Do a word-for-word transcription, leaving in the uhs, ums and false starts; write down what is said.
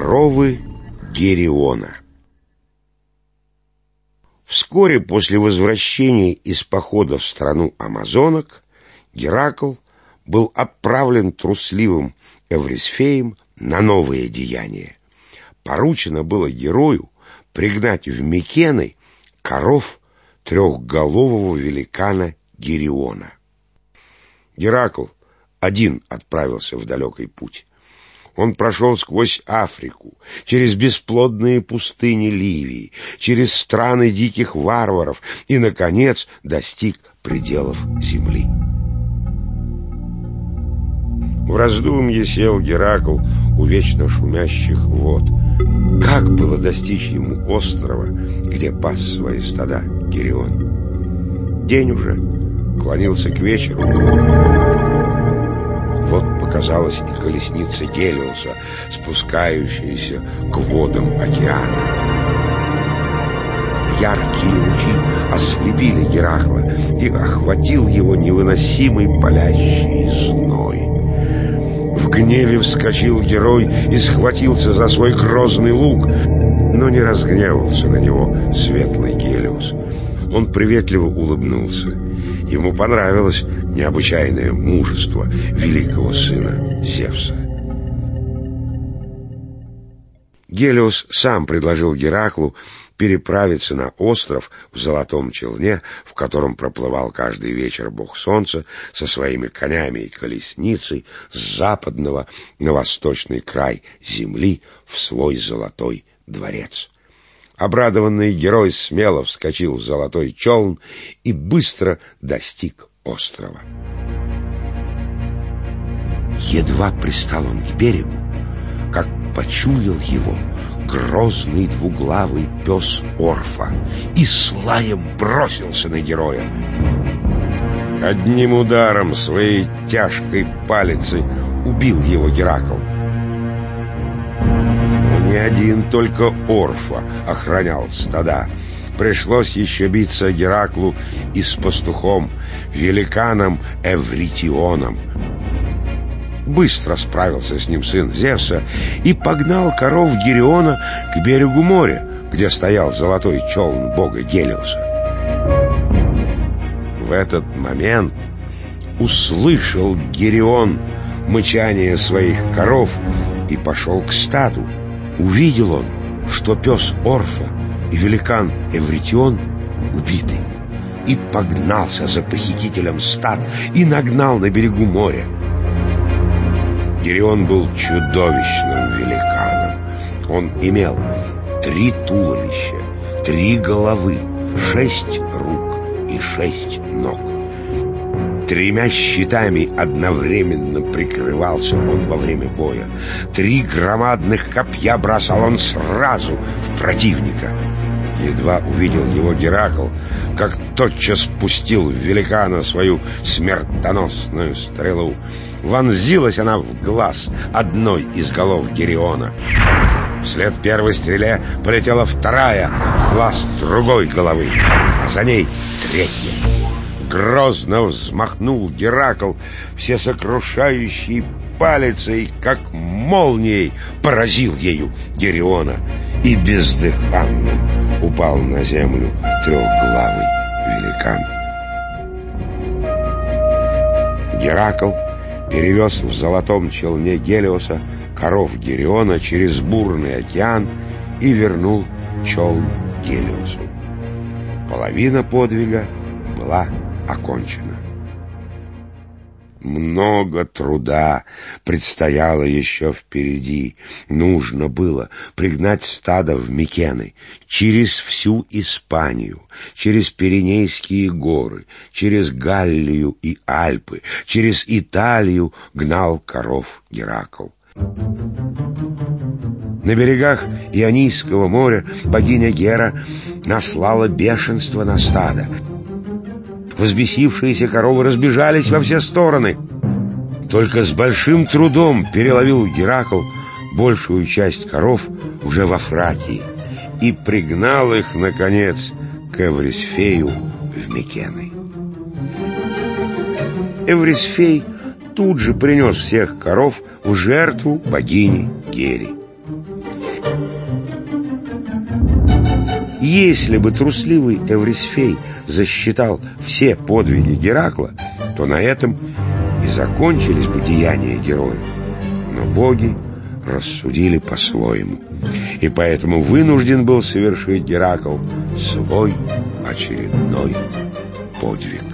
Коровы Гериона. Вскоре после возвращения из похода в страну амазонок Геракл был отправлен трусливым Эврисфеем на новые деяния. Поручено было герою пригнать в Микены коров трехголового великана Гериона. Геракл один отправился в далекий путь. Он прошел сквозь Африку, через бесплодные пустыни Ливии, через страны диких варваров и, наконец, достиг пределов земли. В раздумье сел Геракл у вечно шумящих вод. Как было достичь ему острова, где пас свои стада Герион? День уже клонился к вечеру. Вот показалась и колесница Гелиоса, спускающаяся к водам океана. Яркие лучи ослепили Геракла, и охватил его невыносимый палящий зной. В гневе вскочил герой и схватился за свой грозный лук, но не разгневался на него светлый Гелиос. Он приветливо улыбнулся. Ему понравилось необычайное мужество великого сына Зевса. Гелиос сам предложил Гераклу переправиться на остров в золотом челне, в котором проплывал каждый вечер бог солнца со своими конями и колесницей с западного на восточный край земли в свой золотой дворец. Обрадованный герой смело вскочил в золотой челн и быстро достиг острова. Едва пристал он к берегу, как почуял его грозный двуглавый пес Орфа и с лаем бросился на героя. Одним ударом своей тяжкой палицы убил его Геракл. Не один только Орфа охранял стада. Пришлось еще биться Гераклу и с пастухом, великаном Эвритионом. Быстро справился с ним сын Зевса и погнал коров Гериона к берегу моря, где стоял золотой челн бога Гелиоса. В этот момент услышал Герион мычание своих коров и пошел к стаду. Увидел он, что пес Орфа и великан Эвритион убиты, и погнался за похитителем стад и нагнал на берегу моря. Герион был чудовищным великаном. Он имел три туловища, три головы, шесть рук и шесть ног. Тремя щитами одновременно прикрывался он во время боя. Три громадных копья бросал он сразу в противника. Едва увидел его Геракл, как тотчас пустил в великана свою смертоносную стрелу. Вонзилась она в глаз одной из голов Гериона. Вслед первой стреле полетела вторая в глаз другой головы, а за ней третья. Грозно взмахнул Геракл всесокрушающей палицей, как молнией поразил ею Гериона, и бездыханным упал на землю трехглавый великан. Геракл перевез в золотом челне Гелиоса коров Гериона через бурный океан и вернул челн Гелиосу. Половина подвига была окончена. Много труда предстояло еще впереди. Нужно было пригнать стадо в Микены, через всю Испанию, через Пиренейские горы, через Галлию и Альпы, через Италию гнал коров Геракл. На берегах Ионийского моря богиня Гера наслала бешенство на стадо. Взбесившиеся коровы разбежались во все стороны. Только с большим трудом переловил Геракл большую часть коров уже во Фракии и пригнал их, наконец, к Эврисфею в Микены. Эврисфей тут же принес всех коров в жертву богине Гере. Если бы трусливый Эврисфей засчитал все подвиги Геракла, то на этом и закончились бы деяния героя. Но боги рассудили по-своему, и поэтому вынужден был совершить Геракл свой очередной подвиг.